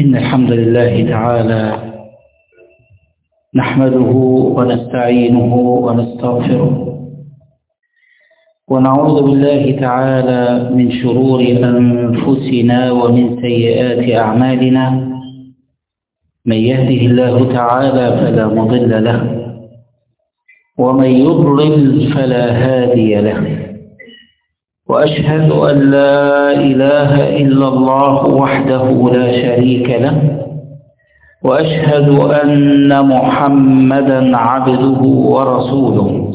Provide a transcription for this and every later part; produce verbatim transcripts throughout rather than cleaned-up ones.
إن الحمد لله تعالى نحمده ونستعينه ونستغفره ونعوذ بالله تعالى من شرور أنفسنا ومن سيئات أعمالنا. من يهده الله تعالى فلا مضل له ومن يضلل فلا هادي له، وأشهد أن لا إله إلا الله وحده لا شريك له، وأشهد أن محمدا عبده ورسوله.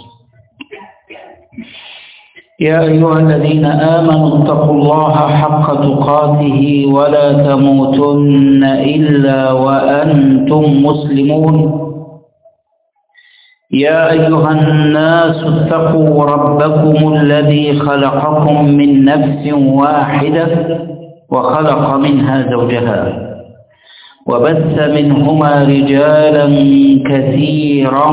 يا أيها الذين آمنوا اتقوا الله حق تقاته ولا تموتن إلا وأنتم مسلمون. يا أيها الناس اتقوا ربكم الذي خلقكم من نفس واحدة وخلق منها زوجها وبث منهما رجالا كثيرا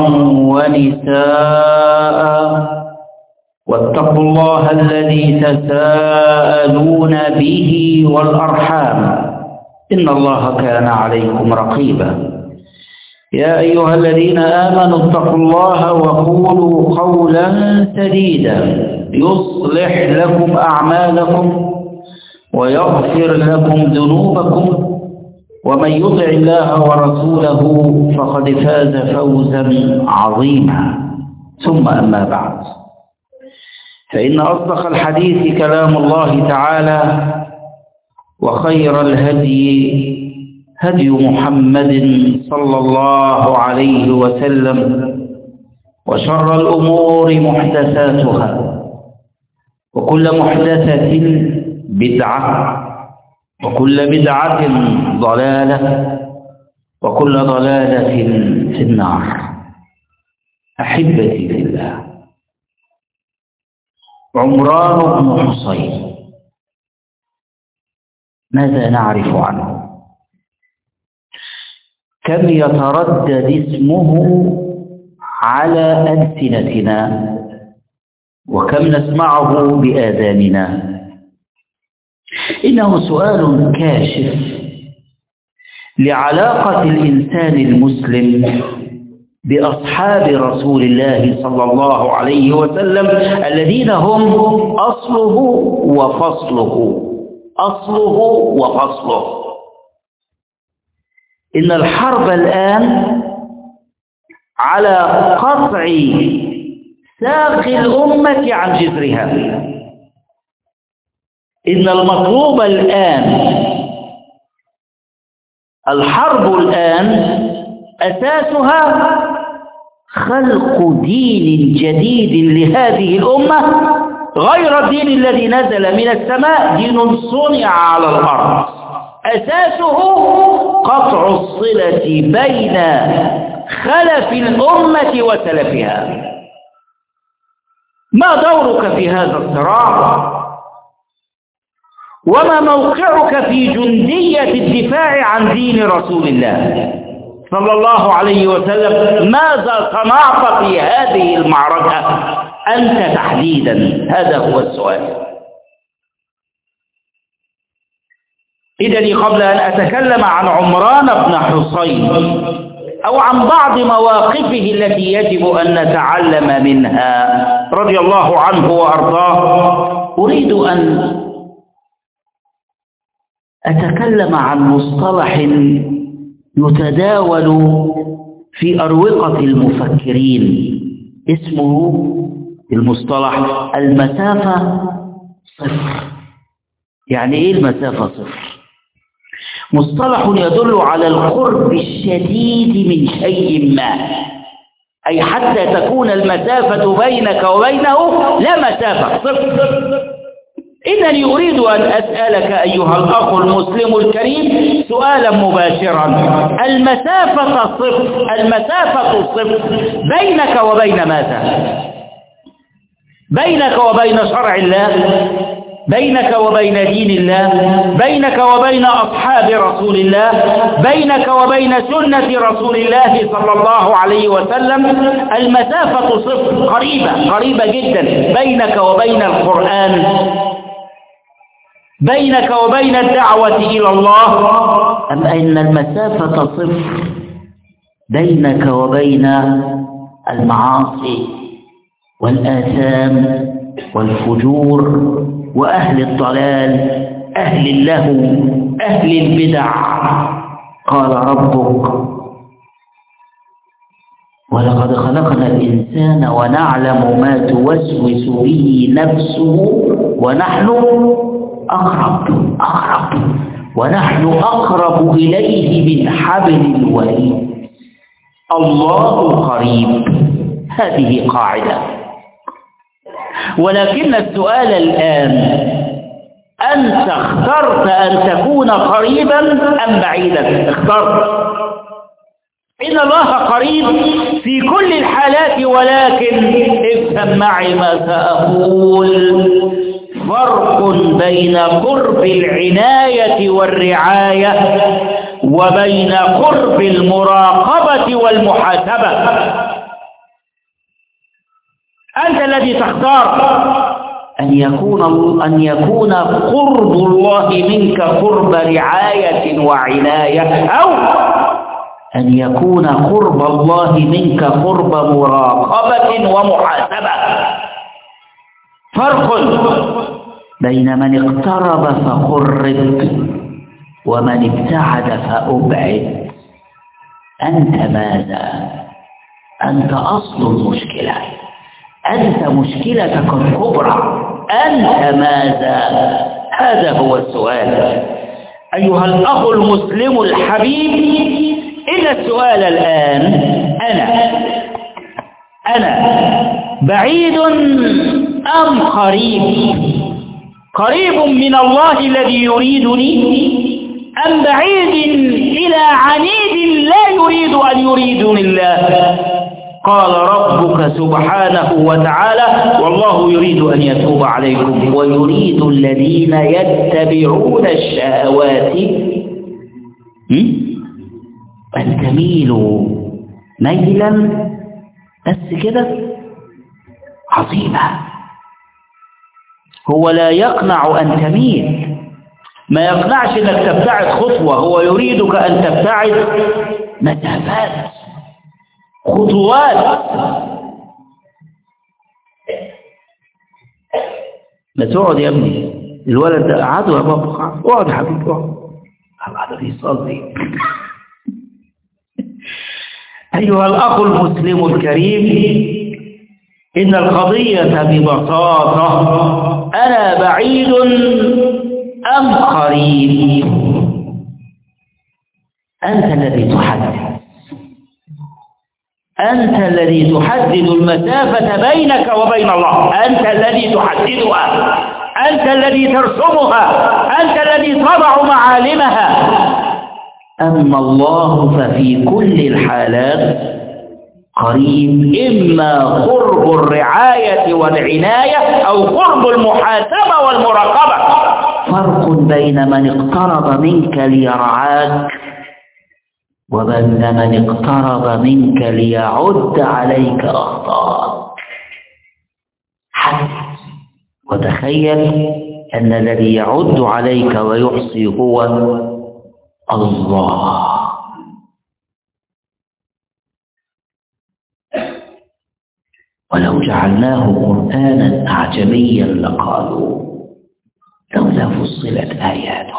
ونساء، واتقوا الله الذي تساءلون به والأرحام إن الله كان عليكم رقيبا. يا أيها الذين آمنوا اتقوا الله وقولوا قولا سديدا يصلح لكم أعمالكم ويغفر لكم ذنوبكم، ومن يطع الله ورسوله فقد فاز فوزا عظيما. ثم أما بعد، فإن أصدق الحديث كلام الله تعالى، وخير الهدي هدي محمد صلى الله عليه وسلم، وشر الأمور محدثاتها، وكل محدثة بدعة، وكل بدعة ضلالة، وكل ضلالة في النار. أحبتي في الله، عمران بن حصين ماذا نعرف عنه؟ كم يتردد اسمه على ألسنتنا، وكم نسمعه بآذاننا؟ إنه سؤال كاشف لعلاقة الإنسان المسلم بأصحاب رسول الله صلى الله عليه وسلم، الذين هم أصله وفصله أصله وفصله. إن الحرب الآن على قطع ساق الأمة عن جذرها. إن المطلوب الآن، الحرب الآن أساسها خلق دين جديد لهذه الأمة، غير الدين الذي نزل من السماء، دين صنع على الأرض. أساسه قطع الصلة بين خلف الأمة وسلفها. ما دورك في هذا الصراع؟ وما موقعك في جندية الدفاع عن دين رسول الله صلى الله عليه وسلم؟ ماذا صنعت في هذه المعركة أنت تحديدا؟ هذا هو السؤال. إذن قبل أن أتكلم عن عمران بن حصين أو عن بعض مواقفه التي يجب أن نتعلم منها رضي الله عنه وأرضاه، أريد أن أتكلم عن مصطلح يتداول في أروقة المفكرين، اسمه المصطلح المسافة صفر. يعني إيه المسافة صفر؟ مصطلح يدل على القرب الشديد من شيء ما، أي حتى تكون المسافة بينك وبينه لا مسافة، صفر. إذن أريد أن أسألك أيها الأخ المسلم الكريم سؤالا مباشرا: المسافة صفر، المسافة صفر بينك وبين ماذا؟ بينك وبين شرع الله، بينك وبين دين الله، بينك وبين أصحاب رسول الله، بينك وبين سنة رسول الله صلى الله عليه وسلم. المسافة صفر، قريبة قريبة جدا. بينك وبين القرآن، بينك وبين الدعوة إلى الله أم أن المسافة صفر بينك وبين المعاصي والآثام والفجور وأهل الضلال أهل اللهو أهل البدع؟ قال ربك ولقد خلقنا الإنسان ونعلم ما توسوس به نفسه ونحن أقرب أقرب ونحن أقرب إليه من حبل الوريد. الله قريب، هذه قاعدة. ولكن السؤال الآن، أنت اخترت أن تكون قريبا أم بعيدا؟ اخترت. إن الله قريب في كل الحالات، ولكن افهم معي ما سأقول. فرق بين قرب العناية والرعاية وبين قرب المراقبة والمحاسبة. أنت الذي تختار أن يكون أن يكون قرب الله منك قرب رعاية وعناية، أو أن يكون قرب الله منك قرب مراقبة ومحاسبة. فرق بين من اقترب فقرب ومن ابتعد فأبعد. أنت ماذا؟ أنت أصل المشكلة، أنت مشكلتك الكبرى، أنت ماذا؟ هذا هو السؤال أيها الأخ المسلم الحبيب. إن السؤال الآن، أنا أنا بعيد أم قريب؟ قريب من الله الذي يريدني أم بعيد إلى عنيد لا يريد أن يريدني الله؟ قال ربك سبحانه وتعالى والله يريد أن يتوب عليكم ويريد الذين يتبعون الشهوات أن تميلوا ميلا. بس كده عظيمة. هو لا يقنع أن تميل، ما يقنعش أنك تبتعد خطوة، هو يريدك أن تبتعد مسافات، خطوات. ما تقعد يا ابني، الولد ده قعدوا يا بابا، اقعد يا حبيبي اقعد، هذا بيصلي. أيها الأخ المسلم الكريم، إن القضية ببساطة أنا بعيد أم قريب؟ أنت الذي تحدد، أنت الذي تحدد المسافة بينك وبين الله، أنت الذي تحددها، أنت الذي ترسمها، أنت الذي تضع معالمها. أما الله ففي كل الحالات قريب، إما قرب الرعاية والعناية أو قرب المحاسبة والمراقبة. فرق بين من اقترب منك ليرعاك وبين من اقترب منك ليعد عليك أخطاءك. حدث وتخيل أن الذي يعد عليك ويحصي هو الله. ولو جعلناه قرآنا أعجميا لقالوا لولا فصلت آياته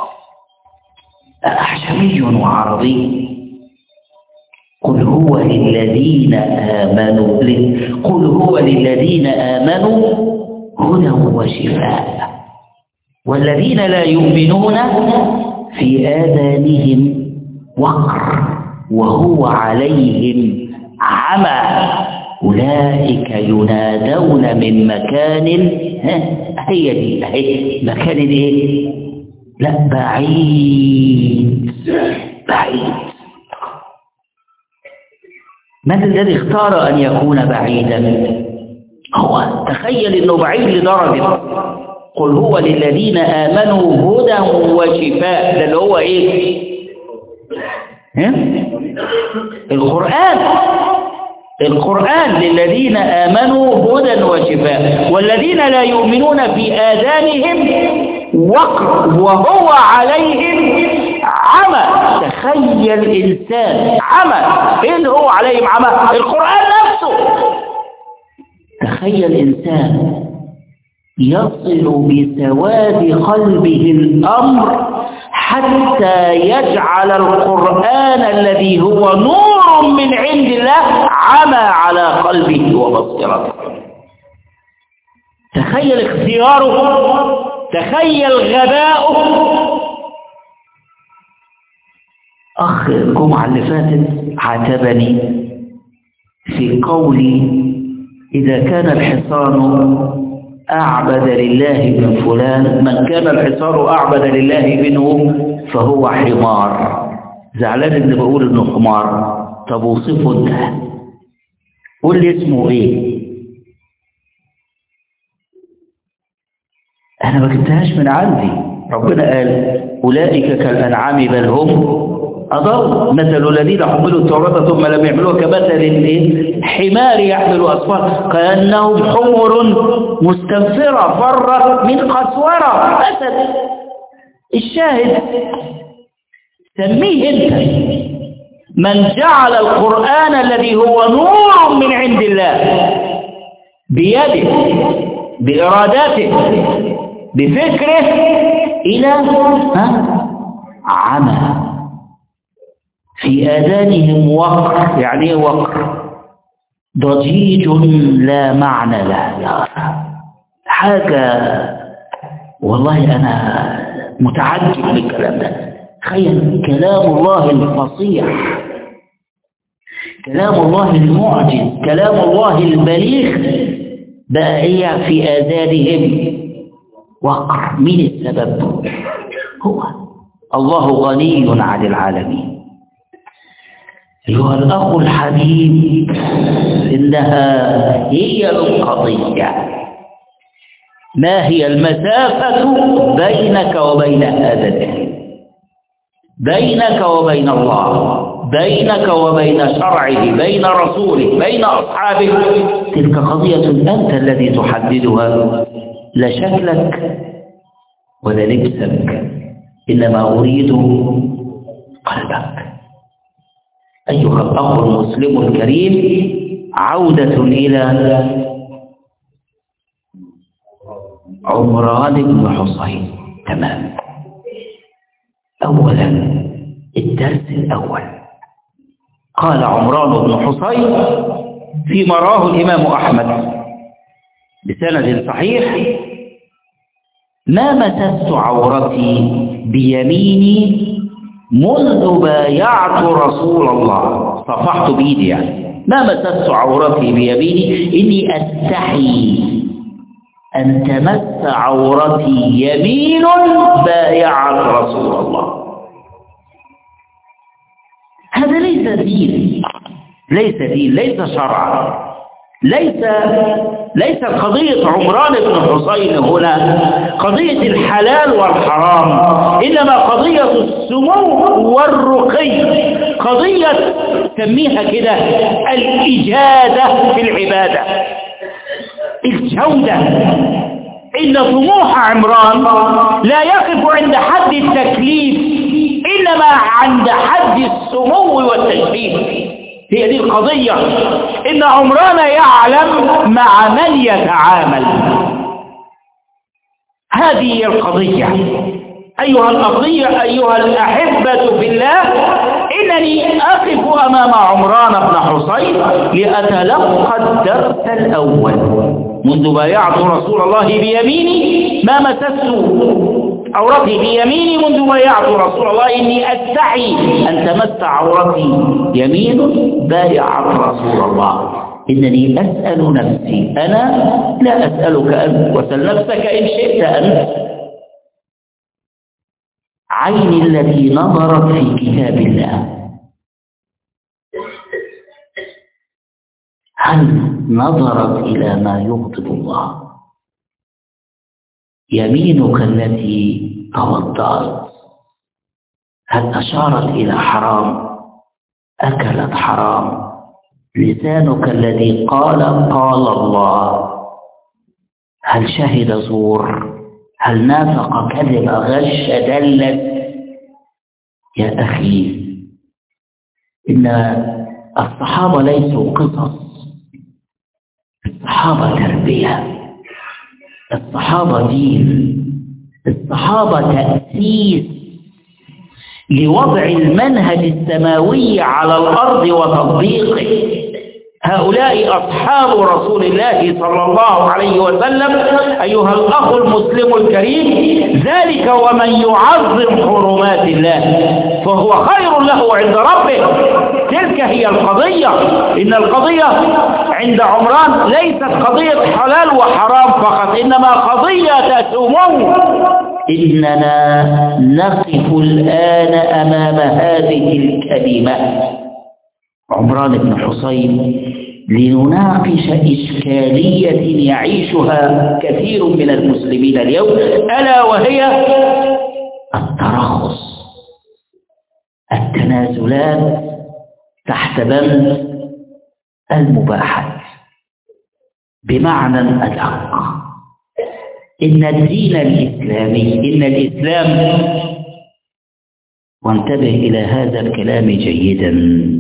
أأعجمي وعربي؟ قل هو للذين آمنوا قل هو للذين آمنوا هدى وشفاء والذين لا يؤمنون في آذانهم وقر وهو عليهم عمى أولئك ينادون من مكان، هي دي هي مكان ايه؟ لا بعيد بعيد. من الذي اختار أن يكون بعيدا؟ هو تخيل أنه بعيد لدرجة قل هو للذين آمنوا هدى وشفاء. ده اللي هو ايه؟ ها؟ القرآن. القرآن للذين آمنوا هدى وشفاء والذين لا يؤمنون في آذانهم وقر وهو عليهم عمى. تخيل إنسان عمى، إيه اللي هو عليهم عمى؟ القرآن نفسه. تخيل إنسان يصل بسواد قلبه الأمر حتى يجعل القرآن الذي هو نور من عند الله عمى على قلبه وبصيرته. تخيل اختياره، تخيل غباؤه. أخ الجمعة اللي فاتت عاتبني في قولي إذا كان الحصان أعبد لله من فلان، من كان الحصان أعبد لله منه فهو حمار. زعلان إني بقول إنه حمار. طب وصفه أنت، قول لي اسمه إيه؟ أنا ما جبتهاش من عندي. ربنا قال أولئك كالأنعام بل هم أضل. مثل الذين حملوا التوراة ثم لم يحملوها كمثل حمار يحمل أسفار كأنهم حمر مستنفرة فرت من قسورة. أسد. الشاهد سميه أنت من جعل القرآن الذي هو نور من عند الله بيده بإرادته بفكره إلى عمى في آذانهم وقر. يعني ايه وقر؟ ضجيج لا معنى له. حاجة والله أنا متعجب من الكلام ده. تخيل كلام الله الفصيح، كلام الله المعجز، كلام الله البليغ بقى إيه في آذانهم وقر. مين السبب؟ هو الله غني عن العالمين. أيها الأخ الحبيب، إنها هي القضية. ما هي المسافة بينك وبين هذا الدين؟ بينك وبين الله، بينك وبين شرعه، بين رسوله، بين أصحابه. تلك قضية أنت الذي تحددها، لا شكلك ولا لبسك، إنما أريد قلبك. أيها الأخ المسلم الكريم، عودة إلى عمران بن حصين. تمام. أولا الدرس الأول، قال عمران بن حصين فيما راه الإمام أحمد بسند صحيح: ما مسست عورتي بيميني منذ بايعت رسول الله. صفحت بيدي يعني. ما مسست عورتي بيميني، إني أستحي أن تمس عورتي يمين بايعت رسول الله. هذا ليس دين، ليس دين، ليس شرعا، ليس ليس قضية عمران بن حصين هنا قضية الحلال والحرام، إنما قضية السمو والرقي، قضية سميها كده الإجادة في العبادة، الجودة. إن طموح عمران لا يقف عند حد التكليف، إنما عند حد السمو والتشريف. هي دي القضية. إن عمران يعلم مع من يتعامل. هذه هي القضية. أيها القضية، أيها الأحبة في الله، إنني أقف أمام عمران بن حصين لأتلقى الدرس الأول. منذ بايعت رسول الله بيميني ما مسست عورتي بيميني منذ بايعت رسول الله، إني أستحي أن تمس عورتي يمين بايعت رسول الله. إنني أسأل نفسي، أنا لا أسألك أنت، وسل نفسك إن شئت أنت. عيني التي نظرت في كتاب الله هل نظرت إلى ما يغضب الله؟ يمينك التي توضأت هل أشارت إلى حرام؟ أكلت حرام؟ لسانك الذي قال قال الله هل شهد زور؟ هل نافق كذب غش دلت؟ يا أخي إن الصحابة ليسوا قصص، الصحابة تربية، الصحابة دين، الصحابة تأسيس لوضع المنهج السماوي على الأرض وتطبيقه. هؤلاء أصحاب رسول الله صلى الله عليه وسلم. أيها الأخ المسلم الكريم، ذلك ومن يعظم حرمات الله فهو خير له عند ربه. تلك هي القضية. إن القضية عند عمران ليست قضية حلال وحرام فقط، إنما قضية سمو. إننا نقف الآن أمام هذه الكلمة عمران بن حصين لنناقش إشكالية يعيشها كثير من المسلمين اليوم، ألا وهي الترخص، التنازلات تحت بند المباحات. بمعنى أدق، إن الدين الإسلامي، إن الإسلام، وانتبه إلى هذا الكلام جيدا،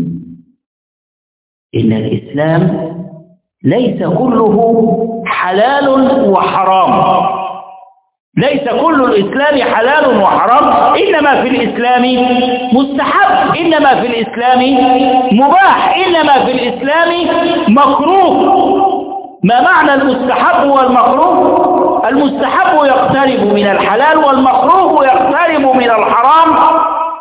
إن الإسلام ليس كله حلال وحرام، ليس كل الإسلام حلال وحرام، إنما في الإسلام مستحب، إنما في الإسلام مباح، إنما في الإسلام مكروه. ما معنى المستحب والمكروه؟ المستحب يقترب من الحلال والمكروه يقترب من الحرام.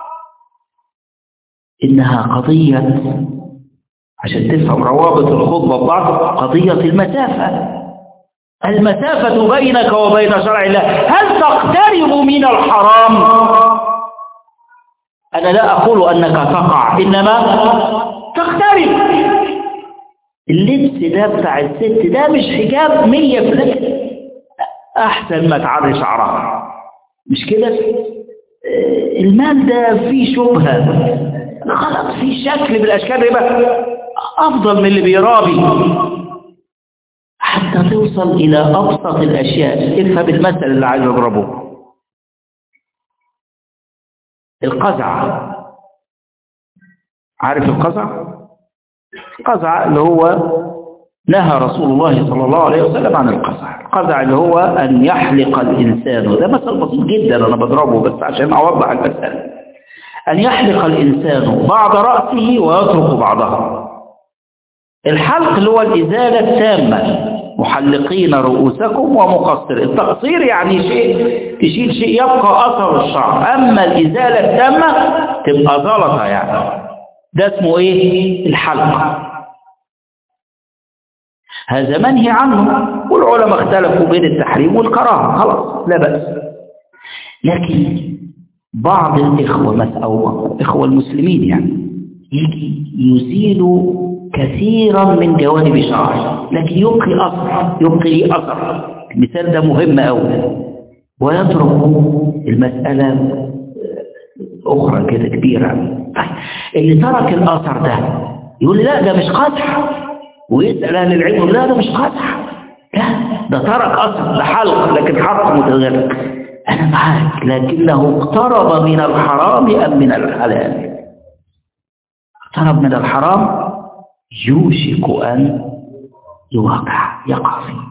إنها قضية، عشان تفهم روابط الخطبة ببعض، قضية المسافة، المسافة بينك وبين شرع الله. هل تقترب من الحرام؟ أنا لا أقول أنك تقع، إنما تقترب. اللبس ده بتاع الست ده مش حجاب مية في المية، أحسن ما تعري شعرها، مش كده؟ المال ده فيه شبهة غلط، فيه شكل من الأشكال يبقى أفضل من اللي بيرابي، حتى توصل إلى أبسط الأشياء. افهم المثل اللي عايز أضربه. القزع، عارف القزع؟ القزع اللي هو نهى رسول الله صلى الله عليه وسلم عن القزع. القزع اللي هو أن يحلق الإنسان، ده مثل بسيط جدا أنا بضربه بس عشان أوضح المسألة. أن يحلق الإنسان بعض رأسه ويترك بعضها. الحلق اللي هو الإزالة التامة، محلقين رؤوسكم ومقصر. التقصير يعني شيء تشيل شيء يبقى أثر الشعر، أما الإزالة التامة تبقى زلطة يعني. ده اسمه إيه؟ الحلق. هذا منهي عنه، والعلماء اختلفوا بين التحريم والكراهة، خلاص لا بأس. لكن بعض الإخوة مثلا أو إخوة المسلمين يعني يجي يزيلوا كثيرا من جوانب شعره، لكن يبقي أثر، يبقي لي أثر. المثال ده مهم أوي، ويترك المسألة أخرى كده كبيرة. طيب اللي ترك الأثر ده يقول لي لا ده مش قطع، ويسأل أهل العلم لا ده مش قطع، لا ده ترك أثر، ده حلق لكن حلق متغير. أنا معاك، لكنه اقترب من الحرام أم من الحلال؟ اقترب من الحرام يوشك أن يوقع، يقع فيه.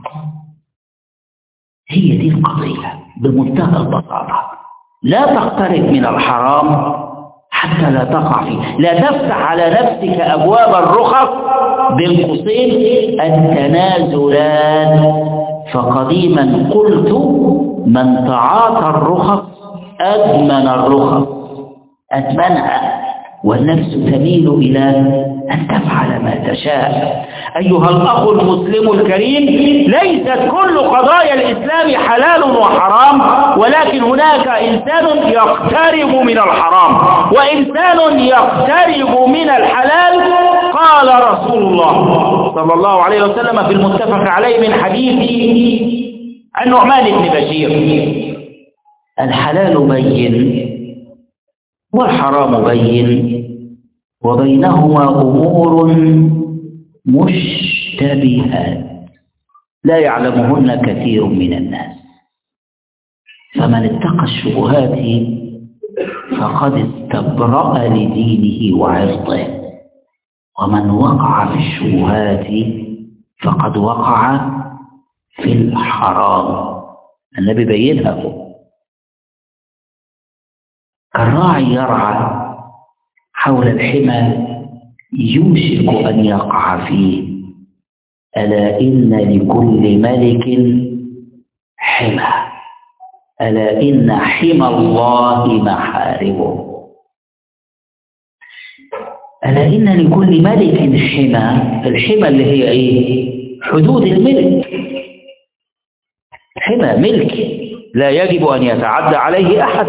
هي دي القضية بمنتهى البساطة. لا تقترب من الحرام حتى لا تقع فيه. لا تفتح على نفسك أبواب الرخص بين قوسين التنازلات. فقديما قلت من تعاطى الرخص أدمن الرخص، أدمنها، والنفس تميل إلى أن تفعل ما تشاء. أيها الأخ المسلم الكريم، ليست كل قضايا الإسلام حلال وحرام، ولكن هناك إنسان يقترب من الحرام وإنسان يقترب من الحلال. قال رسول الله صلى الله عليه وسلم في المتفق عليه من حديث النعمان بن بشير: الحلال بين والحرام بين وبينهما أمور مشتبهات لا يعلمهن كثير من الناس، فمن اتقى الشبهات فقد استبرأ لدينه وعرضه، ومن وقع في الشبهات فقد وقع في الحرام. النبي بينها فوق. الراعي يرعى حول الحمى يوشك أن يقع فيه، ألا إن لكل ملك حمى، ألا إن حمى الله محارمه. ألا إن لكل ملك حمى. الحمى اللي هي إيه؟ حدود الملك. حمى ملك لا يجب أن يتعدى عليه أحد.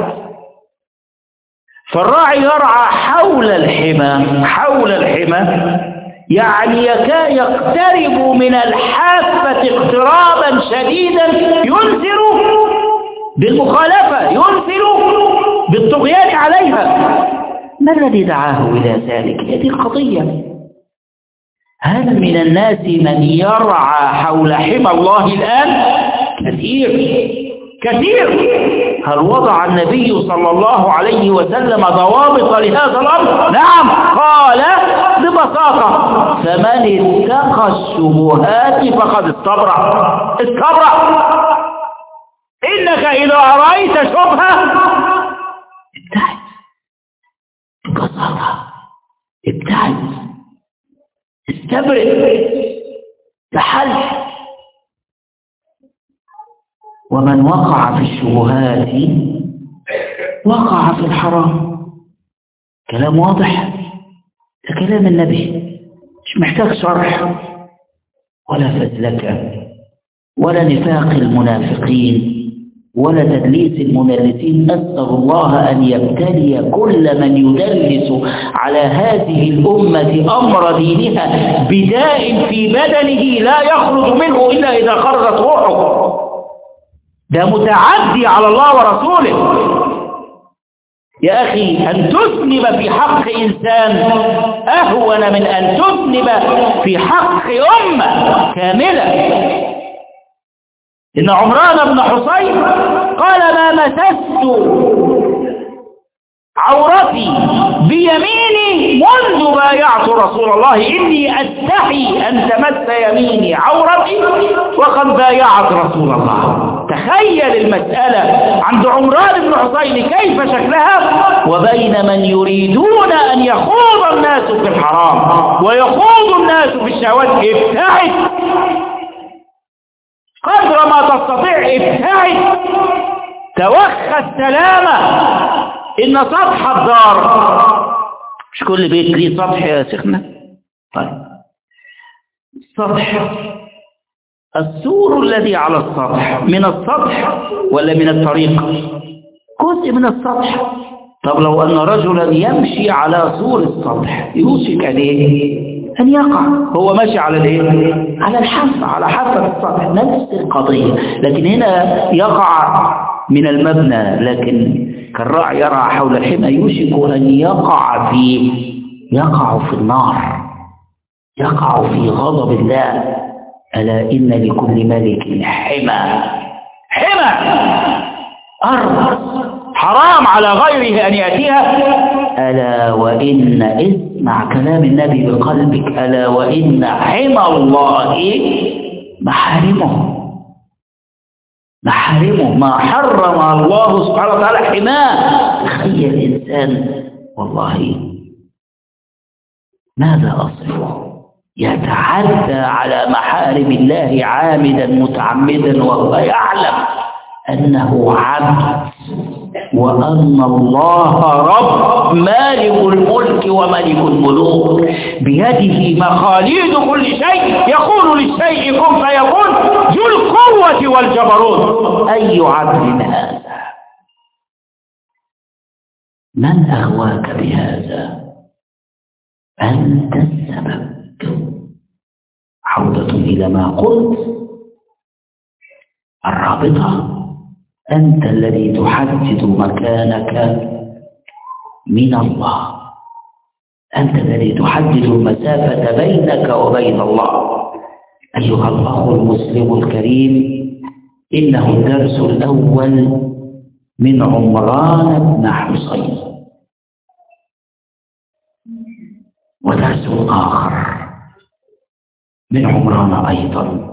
فالراعي يرعى حول الحمى، حول الحمى يعني يكاد يقترب من الحافة اقترابا شديدا، ينذر بالمخالفة، ينذر بالطغيان عليها. ما الذي دعاه إلى ذلك؟ هذه القضية. هل من الناس من يرعى حول حمى الله الآن؟ كثير كثير. هل وضع النبي صلى الله عليه وسلم ضوابط لهذا الأمر؟ نعم، قال ببساطة: فمن اتقى الشبهات فقد استبرأ. استبرأ. إنك إذا رأيت شبهة ابتعد ببساطة، ابتعد، استبرئ، تحل. ومن وقع في الشبهات وقع في الحرام. كلام واضح، ده كلام النبي، مش محتاج شرح ولا فزلكة ولا نفاق المنافقين ولا تدليس المدلسين. أسأل الله أن يبتلي كل من يدلس على هذه الأمة أمر دينها بداء في بدنه لا يخرج منه إلا إذا خرجت روحه. ده متعدي على الله ورسوله. يا أخي، أن تذنب في حق إنسان أهون من أن تذنب في حق أمة كاملة. إن عمران بن حصين قال: ما مسست عورتي بيميني منذ بايعت رسول الله، إني أستحي أن تمس يميني عورتي وقد بايعت رسول الله. تخيل المسألة عند عمران بن حصين كيف شكلها، وبين من يريدون أن يخوض الناس في الحرام ويخوض الناس في الشهوات. ابتعد قدر ما تستطيع، ابتعد، توخى السلامة. إن سطح الدار، مش كل بيت ليه سطح يا شيخنا؟ طيب، سطح السور الذي على السطح من السطح ولا من الطريق؟ جزء من السطح. طب لو أن رجلا يمشي على سور السطح يوشك عليه أن يقع، هو ماشي على الايه؟ على الحافة، على حافة السطح، نفس القضية. لكن هنا يقع من المبنى، لكن كالراعي يرعى حول الحمى يوشك أن يقع في يقع في النار، يقع في غضب الله. ألا إن لكل ملك حمى. حمى أرض حرام على غيره أن يأتيها. ألا وإن، اسمع كلام النبي بقلبك، ألا وإن حمى الله محارمه. محارمه، ما حرم الله سبحانه وتعالى حماه. تخيل الإنسان، والله ماذا أصفه، يتعدى على محارم الله عامدا متعمدا وهو يعلم أنه عبد وأن الله رب مالك الملك وملك الملوك، بيده مخاليد كل شيء، يقول للشيء كن فيكون، ذو القوة والجبروت. أي عبد هذا؟ من أغواك بهذا؟ أنت السبب. عودة إلى ما قلت، الرابطة، أنت الذي تحدد مكانك من الله، أنت الذي تحدد المسافة بينك وبين الله. أيها الأخ المسلم الكريم، إنه الدرس الأول من عمران بن حصين. ودرس آخر من عمران أيضا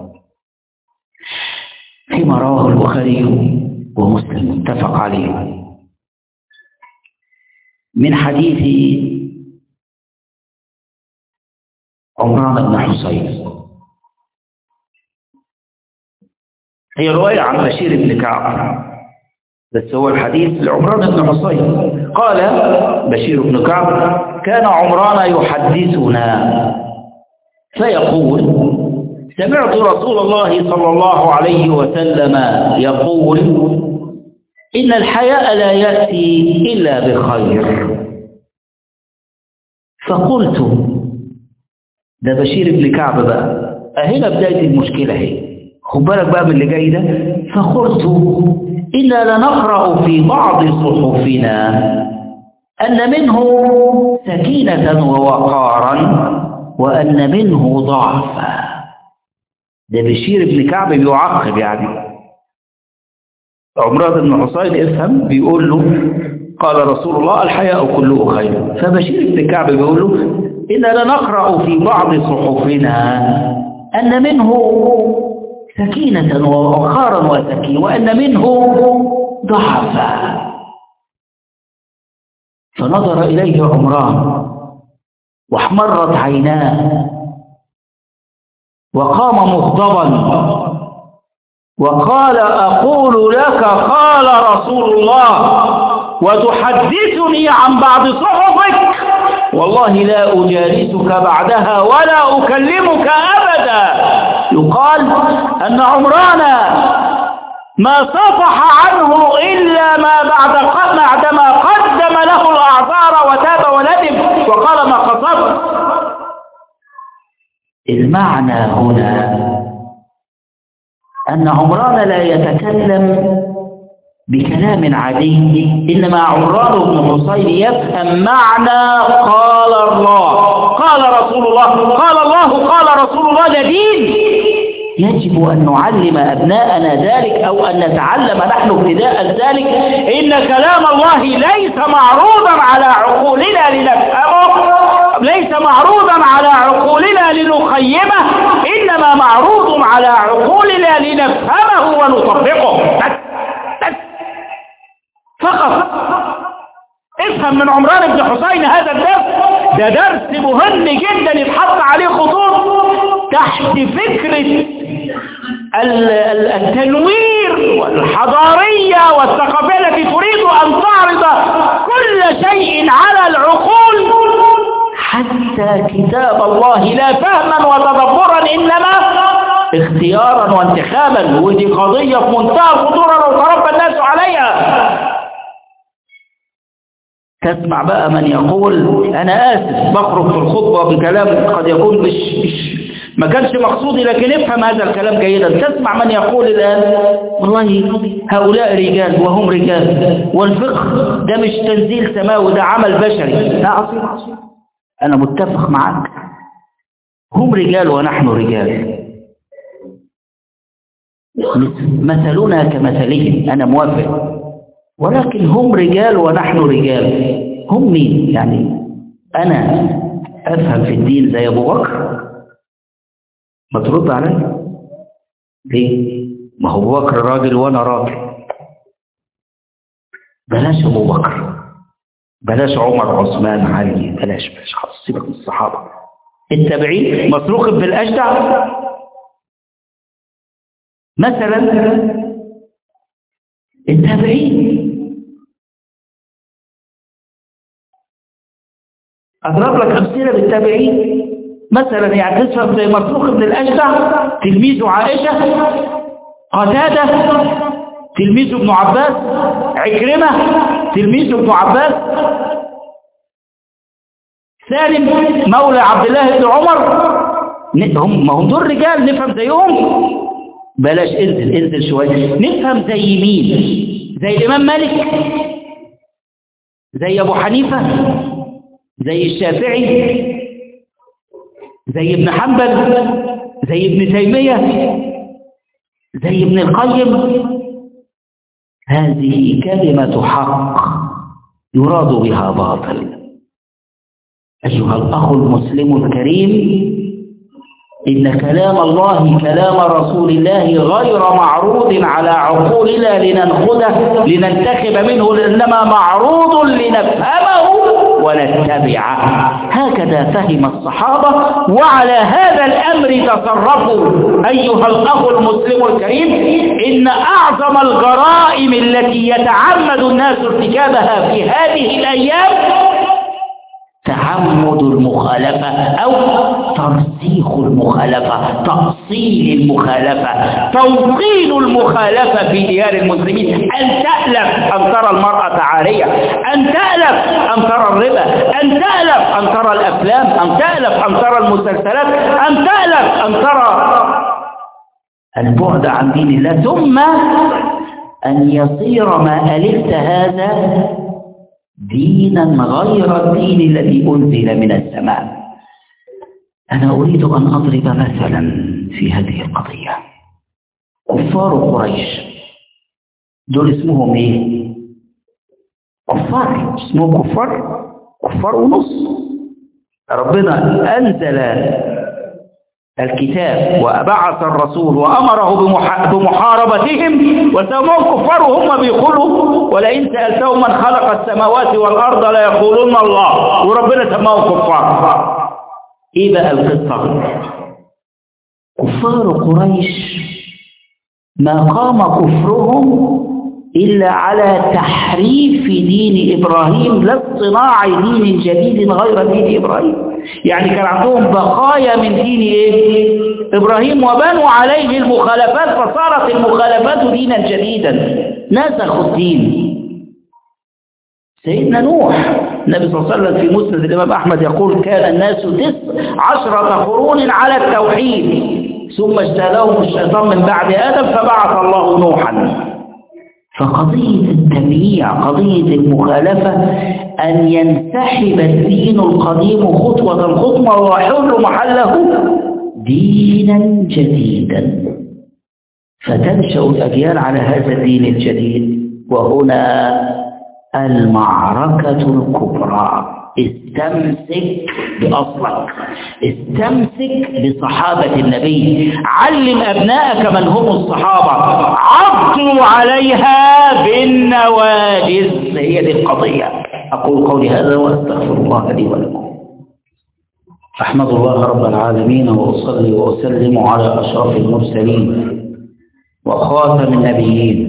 فيما رواه البخاري ومسلم متفق عليه من حديث عمران بن حصين. هي رواية عن بشير بن كعب، بس هو الحديث لعمران بن حصين. قال بشير بن كعب: كان عمران يحدثنا فيقول: سمعت رسول الله صلى الله عليه وسلم يقول: إن الحياء لا يأتي إلا بخير. فقلت، ده بشير بن كعب بقى، هنا بداية المشكلة هي، خد بالك بقى من اللي جاي ده. فقلت: إنا لنقرأ في بعض صحفنا أن منه سكينة ووقارا وأن منه ضعفا. ده بشير بن كعب بيعقب يعني. عمران بن حصين افهم بيقول له: قال رسول الله: الحياء كله خير. فبشير بن كعب بيقول له: إنا لنقرأ في بعض صحفنا أن منه سكينة ووقارا وسكين وأن منه ضعفا. فنظر إليه عمران واحمرت عيناه وقام مغضبا وقال: أقول لك قال رسول الله وتحدثني عن بعض صحفك؟ والله لا أجالسك بعدها ولا أكلمك أبدا. يقال أن عمران ما صفح عنه إلا ما بعد بعدما قدم له الأعذار وتاب وندم وقال: ما قصرت. المعنى هنا أن عمران لا يتكلم بكلام عادي، إنما عمران بن حصين يفهم معنى قال الله قال رسول الله قال الله قال رسول الله. ده دين يجب أن نعلم أبناءنا ذلك أو أن نتعلم نحن ابتداء ذلك. إن كلام الله ليس معروضا على عقولنا لنفهمه، ليس معروضا على عقولنا لنخيمه، إنما معروض على عقولنا لنفهمه ونطبقه بس بس فقط. افهم من عمران بن حصين هذا الدرس، ده درس مهم جدا يتحط عليه خطوط تحت فكرة التنوير والحضارية والثقافية التي تريد أن تعرض كل شيء على العقول، حتى كتاب الله لا فهما وتدبرا إنما اختيارا وانتخابا. ودي قضية في منتهى الخطورة لو تربى الناس عليها. تسمع بقى من يقول: أنا آسف بخرج في الخطبة بكلام قد يكون مش, مش ما كانش مقصودي، لكن افهم هذا الكلام جيدا. تسمع من يقول الآن: والله هؤلاء رجال وهم رجال، والفقه ده مش تنزيل سماوي، ده عمل بشري. لا عصير عصير، أنا متفق معك، هم رجال ونحن رجال، مثلنا كمثلهم، أنا موافق، ولكن هم رجال ونحن رجال. هم مين يعني؟ أنا أفهم في الدين زي أبو بكر؟ ما ترد علي ليه؟ ما هو أبو بكر راجل وأنا راجل. بلاش أبو بكر، بلاش عمر عثمان علي، بلاش بلاش خلاص، سيبك من الصحابة. التابعين مسروق بالأجدع مثلا، التابعين أضرب لك أمثلة بالتابعين مثلا، يعني تفهم زي مسروق بن الأجدع تلميذ عائشة، قتادة تلميذ ابن عباس، عكرمة تلميذ ابن عباس، سالم مولى عبد الله بن عمر. هم ما هم دول رجال نفهم زيهم؟ بلاش، انزل انزل شوية نفهم زي مين؟ زي الإمام مالك، زي أبو حنيفة، زي الشافعي، زي ابن حنبل، زي ابن تيمية، زي ابن القيم. هذه كلمة حق يراد بها باطل. أيها الأخ المسلم الكريم، إن كلام الله كلام رسول الله غير معروض على عقولنا لننخده لننتخب منه، إنما معروض لنفهمه ونتبعه. هكذا فهم الصحابة، وعلى هذا الأمر تصرفوا. أيها الأخ المسلم الكريم، إن أعظم الجرائم التي يتعمد الناس ارتكابها في هذه الأيام تعمد المخالفة أو ترسيخ المخالفة، تأصيل المخالفة، توطين المخالفة في ديار المسلمين. أن تألف أن ترى المرأة عارية، أن تألف أن ترى الربا، أن تألف أن ترى الأفلام، أن تألف أن ترى المسلسلات، أن تألف أن ترى البعد عن دين الله، ثم أن يصير ما ألفت هذا دينا غير الدين الذي أنزل من السماء. أنا أريد أن أضرب مثلا في هذه القضية. كفار قريش دول اسمهم إيه؟ كفار، اسمهم كفار، كفار ونص. ربنا أنزل الكتاب وبعث الرسول وأمره بمحاربتهم وسموهم كفار وهم بيقولوا ولئن سألتهم من خلق السماوات والأرض ليقولون الله، وربنا سماهم كفار. إيه بقى القصة؟ كفار قريش ما قام كفرهم إلا على تحريف دين إبراهيم لا اصطناع دين جديد غير دين إبراهيم. يعني كان عندهم بقايا من دين إيه؟ إبراهيم وبنوا عليه المخالفات، فصارت المخالفات دينا جديدا، نسخوا الدين. سيدنا نوح النبي صلى الله عليه وسلم في مسند الإمام أحمد يقول كان الناس تسع عشرة قرون على التوحيد ثم اجتالهم الشيطان من بعد آدم فبعث الله نوحا. فقضية التمييع، قضية المخالفة، أن ينسحب الدين القديم خطوة خطوة ويحل محله دينا جديدا، فتنشأ الأجيال على هذا الدين الجديد. وهنا المعركة الكبرى. استمسك بأصلك، استمسك بصحابة النبي، علم أبنائك من هم الصحابة، عضوا عليها بالنواجذ. هي دي القضية. أقول قولي هذا وأستغفر الله لي ولكم. أحمد الله رب العالمين وأصلي وأسلم على أشرف المرسلين وخاتم النبيين